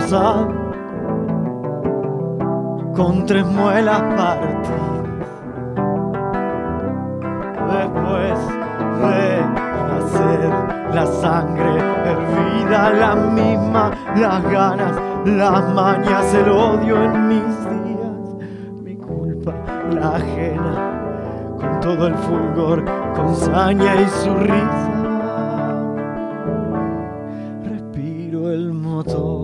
pasado, con 3 muelas partidas. Después de nacer, la sangre hervida, la misma, las ganas, las mañas, el odio en mis días, mi culpa, la ajena, con todo el fulgor, con saña y su risa. Respiro el motor.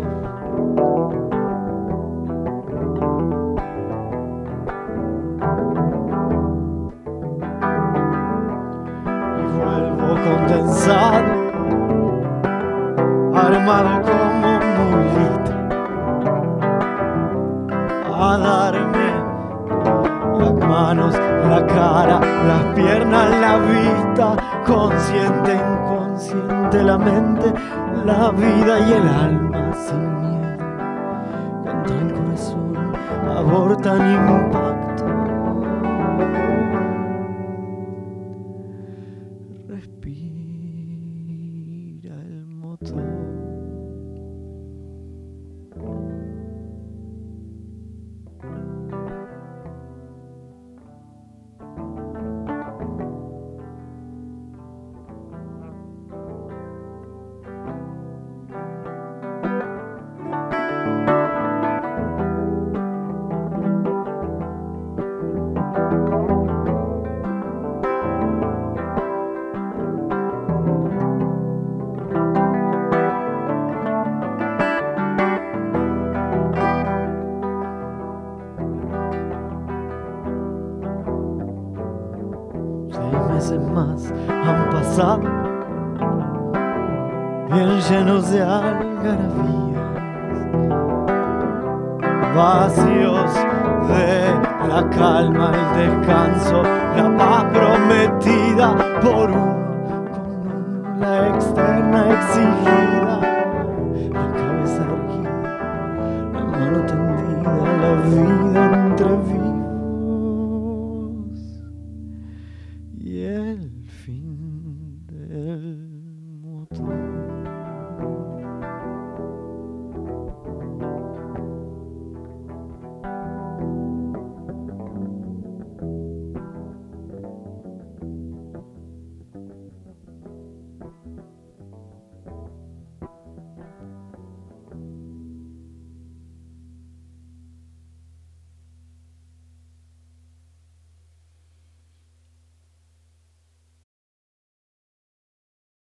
Condensado, armado como mulita, a darme las manos, la cara, las piernas, la vista, consciente, inconsciente, la mente, la vida y el alma sin miedo, contra el corazón abortan impacto. Respira el motor. Meses más han pasado, bien llenos de algarabías, vacíos de la calma, el descanso, la paz prometida por uno, con la externa exigida, la cabeza erguida, la mano tendida, la vida.